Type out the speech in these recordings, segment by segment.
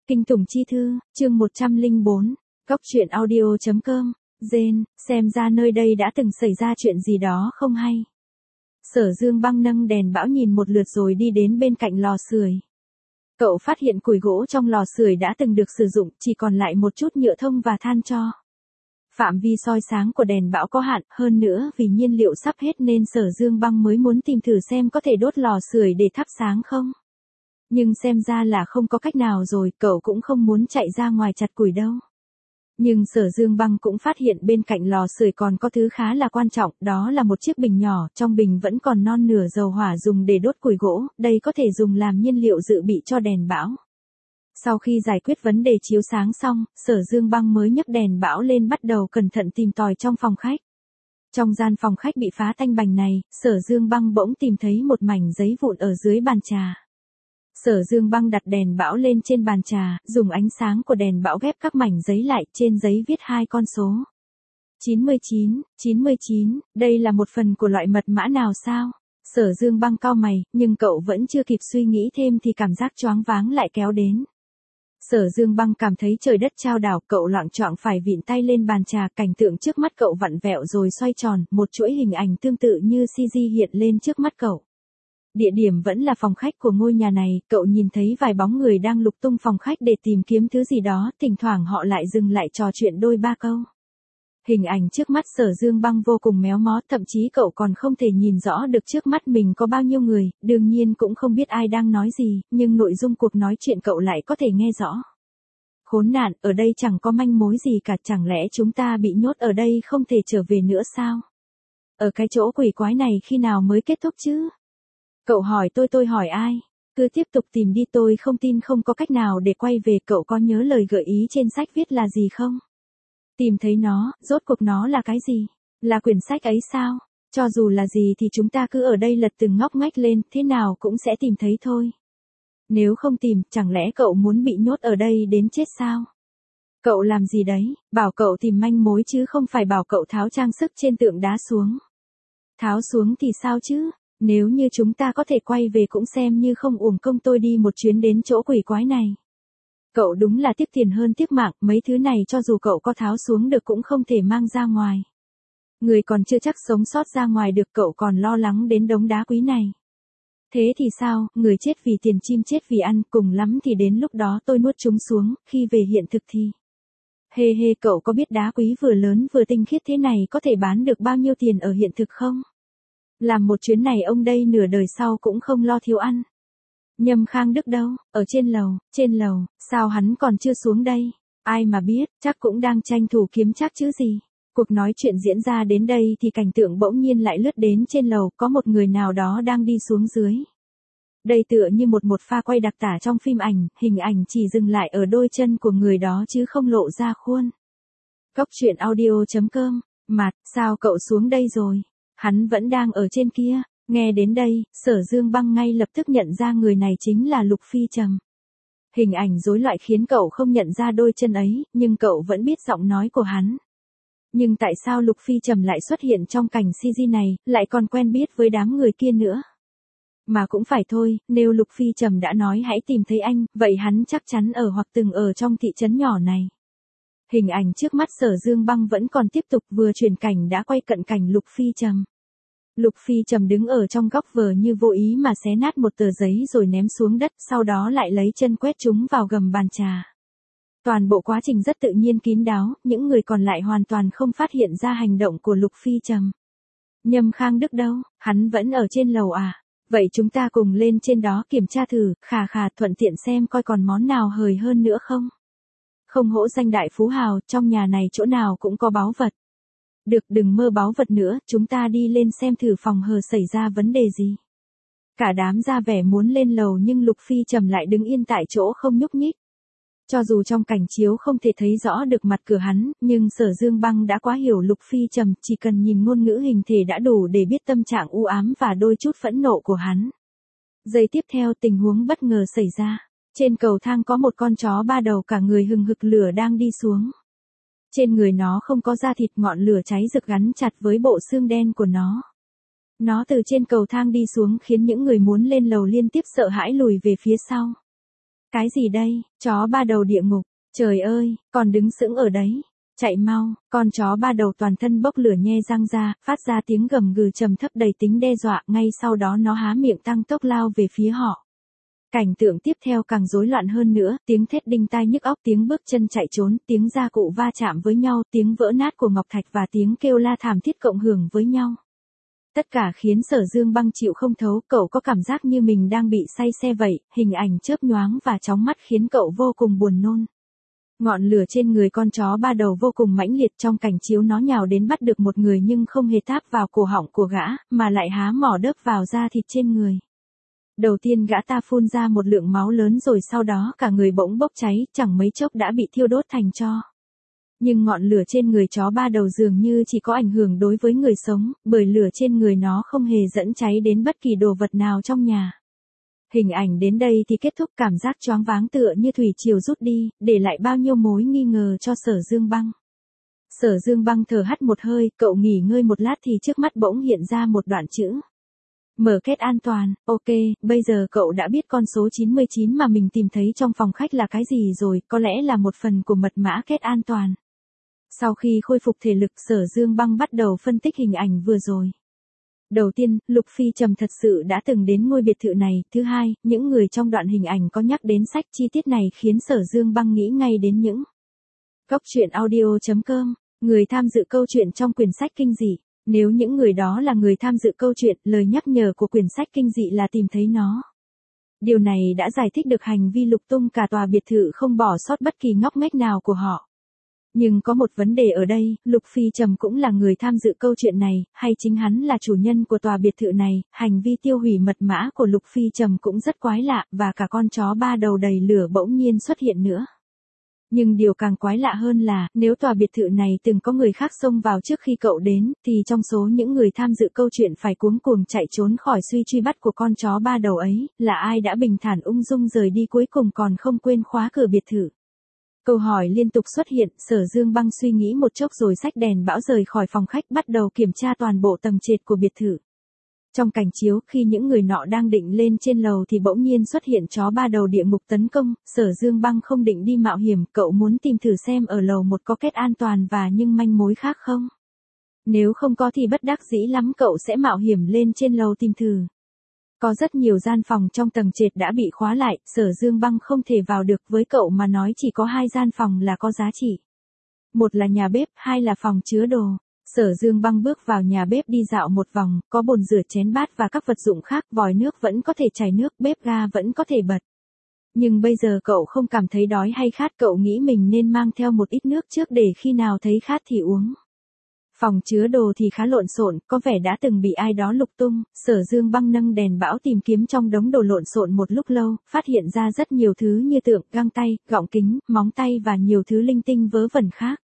Kinh tủng chi thư, chương 104, Góc truyện audio.com, Gen, xem ra nơi đây đã từng xảy ra chuyện gì đó không hay. Sở Dương Băng nâng đèn bão nhìn một lượt rồi đi đến bên cạnh lò sưởi. Cậu phát hiện củi gỗ trong lò sưởi đã từng được sử dụng, chỉ còn lại một chút nhựa thông và than tro. Phạm vi soi sáng của đèn bão có hạn, hơn nữa vì nhiên liệu sắp hết nên Sở Dương Băng mới muốn tìm thử xem có thể đốt lò sưởi để thắp sáng không. Nhưng xem ra là không có cách nào rồi, cậu cũng không muốn chạy ra ngoài chặt củi đâu. Nhưng Sở Dương Băng cũng phát hiện bên cạnh lò sưởi còn có thứ khá là quan trọng, đó là một chiếc bình nhỏ, trong bình vẫn còn non nửa dầu hỏa dùng để đốt củi gỗ, đây có thể dùng làm nhiên liệu dự bị cho đèn bão. Sau khi giải quyết vấn đề chiếu sáng xong, Sở Dương Băng mới nhấc đèn bão lên bắt đầu cẩn thận tìm tòi trong phòng khách. Trong gian phòng khách bị phá tanh bành này, Sở Dương Băng bỗng tìm thấy một mảnh giấy vụn ở dưới bàn trà. Sở Dương Băng đặt đèn bão lên trên bàn trà, dùng ánh sáng của đèn bão ghép các mảnh giấy lại, trên giấy viết hai con số. 99, 99, đây là một phần của loại mật mã nào sao? Sở Dương Băng cau mày, nhưng cậu vẫn chưa kịp suy nghĩ thêm thì cảm giác choáng váng lại kéo đến. Sở Dương Băng cảm thấy trời đất chao đảo, cậu loạng choạng phải vịn tay lên bàn trà, cảnh tượng trước mắt cậu vặn vẹo rồi xoay tròn, một chuỗi hình ảnh tương tự như CG hiện lên trước mắt cậu. Địa điểm vẫn là phòng khách của ngôi nhà này, cậu nhìn thấy vài bóng người đang lục tung phòng khách để tìm kiếm thứ gì đó, thỉnh thoảng họ lại dừng lại trò chuyện đôi ba câu. Hình ảnh trước mắt Sở Dương Băng vô cùng méo mó, thậm chí cậu còn không thể nhìn rõ được trước mắt mình có bao nhiêu người, đương nhiên cũng không biết ai đang nói gì, nhưng nội dung cuộc nói chuyện cậu lại có thể nghe rõ. Khốn nạn, ở đây chẳng có manh mối gì cả, chẳng lẽ chúng ta bị nhốt ở đây không thể trở về nữa sao? Ở cái chỗ quỷ quái này khi nào mới kết thúc chứ? Cậu hỏi tôi hỏi ai? Cứ tiếp tục tìm đi, tôi không tin không có cách nào để quay về. Cậu có nhớ lời gợi ý trên sách viết là gì không? Tìm thấy nó, rốt cuộc nó là cái gì? Là quyển sách ấy sao? Cho dù là gì thì chúng ta cứ ở đây lật từng ngóc ngách lên, thế nào cũng sẽ tìm thấy thôi. Nếu không tìm, chẳng lẽ cậu muốn bị nhốt ở đây đến chết sao? Cậu làm gì đấy? Bảo cậu tìm manh mối chứ không phải bảo cậu tháo trang sức trên tượng đá xuống. Tháo xuống thì sao chứ? Nếu như chúng ta có thể quay về cũng xem như không uổng công tôi đi một chuyến đến chỗ quỷ quái này. Cậu đúng là tiếc tiền hơn tiếc mạng, mấy thứ này cho dù cậu có tháo xuống được cũng không thể mang ra ngoài. Người còn chưa chắc sống sót ra ngoài được, cậu còn lo lắng đến đống đá quý này. Thế thì sao, người chết vì tiền chim chết vì ăn, cùng lắm thì đến lúc đó tôi nuốt chúng xuống, khi về hiện thực thì... Hê hê, cậu có biết đá quý vừa lớn vừa tinh khiết thế này có thể bán được bao nhiêu tiền ở hiện thực không? Làm một chuyến này ông đây nửa đời sau cũng không lo thiếu ăn. Nhâm Khang Đức đâu? Ở trên lầu, sao hắn còn chưa xuống đây? Ai mà biết, chắc cũng đang tranh thủ kiếm chắc chứ gì. Cuộc nói chuyện diễn ra đến đây thì cảnh tượng bỗng nhiên lại lướt đến trên lầu, có một người nào đó đang đi xuống dưới. Đây tựa như một pha quay đặc tả trong phim ảnh, hình ảnh chỉ dừng lại ở đôi chân của người đó chứ không lộ ra khuôn. Góc truyện audio.com, Mạt, sao cậu xuống đây rồi? Hắn vẫn đang ở trên kia. Nghe đến đây, Sở Dương Băng ngay lập tức nhận ra người này chính là Lục Phi Trầm. Hình ảnh rối loạn khiến cậu không nhận ra đôi chân ấy, nhưng cậu vẫn biết giọng nói của hắn. Nhưng tại sao Lục Phi Trầm lại xuất hiện trong cảnh CG này, lại còn quen biết với đám người kia nữa? Mà cũng phải thôi, nếu Lục Phi Trầm đã nói hãy tìm thấy anh, vậy hắn chắc chắn ở hoặc từng ở trong thị trấn nhỏ này. Hình ảnh trước mắt Sở Dương Băng vẫn còn tiếp tục, vừa chuyển cảnh đã quay cận cảnh Lục Phi Trầm. Lục Phi Trầm đứng ở trong góc vờ như vô ý mà xé nát một tờ giấy rồi ném xuống đất, sau đó lại lấy chân quét chúng vào gầm bàn trà. Toàn bộ quá trình rất tự nhiên kín đáo, những người còn lại hoàn toàn không phát hiện ra hành động của Lục Phi Trầm. Nhâm Khang Đức đâu? Hắn vẫn ở trên lầu à? Vậy chúng ta cùng lên trên đó kiểm tra thử, khà thuận tiện xem coi còn món nào hời hơn nữa không? Không hổ danh đại phú hào, trong nhà này chỗ nào cũng có báu vật. Được, đừng mơ báu vật nữa, chúng ta đi lên xem thử phòng hờ xảy ra vấn đề gì. Cả đám ra vẻ muốn lên lầu nhưng Lục Phi Trầm lại đứng yên tại chỗ không nhúc nhích. Cho dù trong cảnh chiếu không thể thấy rõ được mặt cửa hắn, nhưng Sở Dương Băng đã quá hiểu Lục Phi Trầm, chỉ cần nhìn ngôn ngữ hình thể đã đủ để biết tâm trạng u ám và đôi chút phẫn nộ của hắn. Giây tiếp theo tình huống bất ngờ xảy ra. Trên cầu thang có một con chó ba đầu cả người hừng hực lửa đang đi xuống. Trên người nó không có da thịt, ngọn lửa cháy rực gắn chặt với bộ xương đen của nó. Nó từ trên cầu thang đi xuống khiến những người muốn lên lầu liên tiếp sợ hãi lùi về phía sau. Cái gì đây, chó ba đầu địa ngục, trời ơi, còn đứng sững ở đấy. Chạy mau, con chó ba đầu toàn thân bốc lửa nhe răng ra, phát ra tiếng gầm gừ trầm thấp đầy tính đe dọa, ngay sau đó nó há miệng tăng tốc lao về phía họ. Cảnh tượng tiếp theo càng rối loạn hơn nữa, tiếng thét đinh tai nhức óc, tiếng bước chân chạy trốn, tiếng gia cụ va chạm với nhau, tiếng vỡ nát của ngọc thạch và tiếng kêu la thảm thiết cộng hưởng với nhau. Tất cả khiến Sở Dương Băng chịu không thấu, cậu có cảm giác như mình đang bị say xe vậy, hình ảnh chớp nhoáng và chóng mắt khiến cậu vô cùng buồn nôn. Ngọn lửa trên người con chó ba đầu vô cùng mãnh liệt, trong cảnh chiếu nó nhào đến bắt được một người nhưng không hề táp vào cổ họng của gã, mà lại há mỏ đớp vào da thịt trên người. Đầu tiên gã ta phun ra một lượng máu lớn rồi sau đó cả người bỗng bốc cháy, chẳng mấy chốc đã bị thiêu đốt thành tro. Nhưng ngọn lửa trên người chó ba đầu dường như chỉ có ảnh hưởng đối với người sống, bởi lửa trên người nó không hề dẫn cháy đến bất kỳ đồ vật nào trong nhà. Hình ảnh đến đây thì kết thúc, cảm giác choáng váng tựa như thủy triều rút đi, để lại bao nhiêu mối nghi ngờ cho Sở Dương Băng. Sở Dương Băng thở hắt một hơi, cậu nghỉ ngơi một lát thì trước mắt bỗng hiện ra một đoạn chữ. Mở kết an toàn, ok, bây giờ cậu đã biết con số 99 mà mình tìm thấy trong phòng khách là cái gì rồi, có lẽ là một phần của mật mã kết an toàn. Sau khi khôi phục thể lực, Sở Dương Băng bắt đầu phân tích hình ảnh vừa rồi. Đầu tiên, Lục Phi Trầm thật sự đã từng đến ngôi biệt thự này. Thứ hai, những người trong đoạn hình ảnh có nhắc đến sách, chi tiết này khiến Sở Dương Băng nghĩ ngay đến những góc truyện audio.com, người tham dự câu chuyện trong quyển sách kinh dị. Nếu những người đó là người tham dự câu chuyện, lời nhắc nhở của quyển sách kinh dị là tìm thấy nó. Điều này đã giải thích được hành vi lục tung cả tòa biệt thự không bỏ sót bất kỳ ngóc ngách nào của họ. Nhưng có một vấn đề ở đây, Lục Phi Trầm cũng là người tham dự câu chuyện này, hay chính hắn là chủ nhân của tòa biệt thự này, hành vi tiêu hủy mật mã của Lục Phi Trầm cũng rất quái lạ, và cả con chó ba đầu đầy lửa bỗng nhiên xuất hiện nữa. Nhưng điều càng quái lạ hơn là, nếu tòa biệt thự này từng có người khác xông vào trước khi cậu đến, thì trong số những người tham dự câu chuyện phải cuống cuồng chạy trốn khỏi suy truy bắt của con chó ba đầu ấy, là ai đã bình thản ung dung rời đi cuối cùng còn không quên khóa cửa biệt thự. Câu hỏi liên tục xuất hiện, Sở Dương Băng suy nghĩ một chốc rồi xách đèn bão rời khỏi phòng khách, bắt đầu kiểm tra toàn bộ tầng trệt của biệt thự. Trong cảnh chiếu, khi những người nọ đang định lên trên lầu thì bỗng nhiên xuất hiện chó ba đầu địa ngục tấn công. Sở Dương Băng không định đi mạo hiểm, cậu muốn tìm thử xem ở lầu một có kết an toàn và nhưng manh mối khác không. Nếu không có thì bất đắc dĩ lắm cậu sẽ mạo hiểm lên trên lầu tìm thử. Có rất nhiều gian phòng trong tầng trệt đã bị khóa lại, Sở Dương Băng không thể vào được, với cậu mà nói chỉ có 2 gian phòng là có giá trị. Một là nhà bếp, 2 là phòng chứa đồ. Sở Dương Băng bước vào nhà bếp đi dạo một vòng, có bồn rửa chén bát và các vật dụng khác, vòi nước vẫn có thể chảy nước, bếp ga vẫn có thể bật. Nhưng bây giờ cậu không cảm thấy đói hay khát, cậu nghĩ mình nên mang theo một ít nước trước để khi nào thấy khát thì uống. Phòng chứa đồ thì khá lộn xộn, có vẻ đã từng bị ai đó lục tung. Sở Dương Băng nâng đèn bão tìm kiếm trong đống đồ lộn xộn một lúc lâu, phát hiện ra rất nhiều thứ như tượng, găng tay, gọng kính, móng tay và nhiều thứ linh tinh vớ vẩn khác.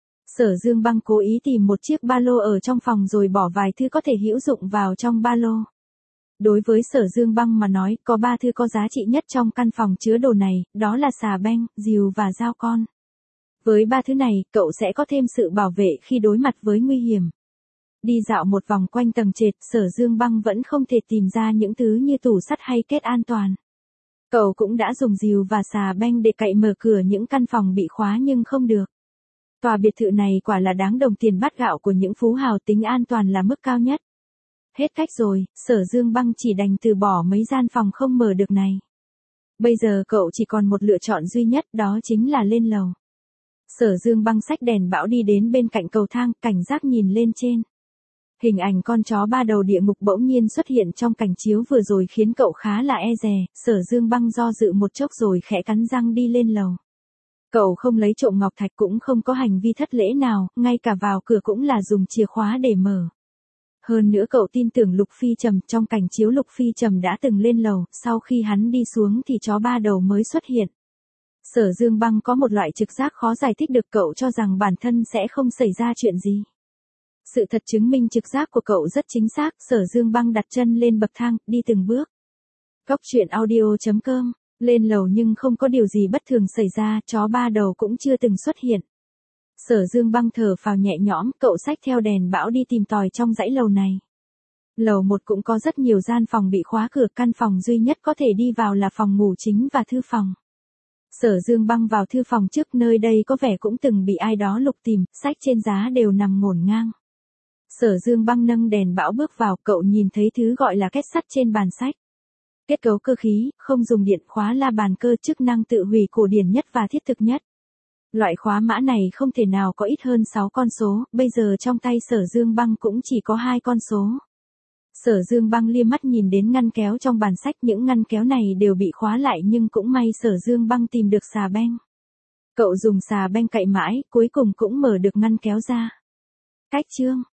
Sở Dương Băng cố ý tìm một chiếc ba lô ở trong phòng rồi bỏ vài thứ có thể hữu dụng vào trong ba lô. Đối với Sở Dương Băng mà nói, có 3 thứ có giá trị nhất trong căn phòng chứa đồ này, đó là xà beng, rìu và dao con. Với 3 thứ này, cậu sẽ có thêm sự bảo vệ khi đối mặt với nguy hiểm. Đi dạo một vòng quanh tầng trệt, Sở Dương Băng vẫn không thể tìm ra những thứ như tủ sắt hay kết an toàn. Cậu cũng đã dùng rìu và xà beng để cậy mở cửa những căn phòng bị khóa nhưng không được. Tòa biệt thự này quả là đáng đồng tiền bát gạo của những phú hào, tính an toàn là mức cao nhất. Hết cách rồi, Sở Dương Băng chỉ đành từ bỏ mấy gian phòng không mở được này. Bây giờ cậu chỉ còn một lựa chọn duy nhất, đó chính là lên lầu. Sở Dương Băng xách đèn bão đi đến bên cạnh cầu thang, cảnh giác nhìn lên trên. Hình ảnh con chó ba đầu địa ngục bỗng nhiên xuất hiện trong cảnh chiếu vừa rồi khiến cậu khá là e dè. Sở Dương Băng do dự một chốc rồi khẽ cắn răng đi lên lầu. Cậu không lấy trộm ngọc thạch cũng không có hành vi thất lễ nào, ngay cả vào cửa cũng là dùng chìa khóa để mở. Hơn nữa cậu tin tưởng Lục Phi Trầm, trong cảnh chiếu Lục Phi Trầm đã từng lên lầu, sau khi hắn đi xuống thì chó ba đầu mới xuất hiện. Sở Dương Băng có một loại trực giác khó giải thích được, cậu cho rằng bản thân sẽ không xảy ra chuyện gì. Sự thật chứng minh trực giác của cậu rất chính xác, Sở Dương Băng đặt chân lên bậc thang, đi từng bước. Góc truyện audio.com, lên lầu nhưng không có điều gì bất thường xảy ra, chó ba đầu cũng chưa từng xuất hiện. Sở Dương Băng thở phào nhẹ nhõm, cậu xách theo đèn bão đi tìm tòi trong dãy lầu này. Lầu 1 cũng có rất nhiều gian phòng bị khóa cửa, căn phòng duy nhất có thể đi vào là phòng ngủ chính và thư phòng. Sở Dương Băng vào thư phòng trước, nơi đây có vẻ cũng từng bị ai đó lục tìm, sách trên giá đều nằm ngổn ngang. Sở Dương Băng nâng đèn bão bước vào, cậu nhìn thấy thứ gọi là két sắt trên bàn sách. Kết cấu cơ khí, không dùng điện, khóa la bàn cơ, chức năng tự hủy cổ điển nhất và thiết thực nhất. Loại khóa mã này không thể nào có ít hơn 6 con số, bây giờ trong tay Sở Dương Băng cũng chỉ có 2 con số. Sở Dương Băng liếc mắt nhìn đến ngăn kéo trong bàn sách, những ngăn kéo này đều bị khóa lại nhưng cũng may Sở Dương Băng tìm được xà beng. Cậu dùng xà beng cạy mãi, cuối cùng cũng mở được ngăn kéo ra. Cách chương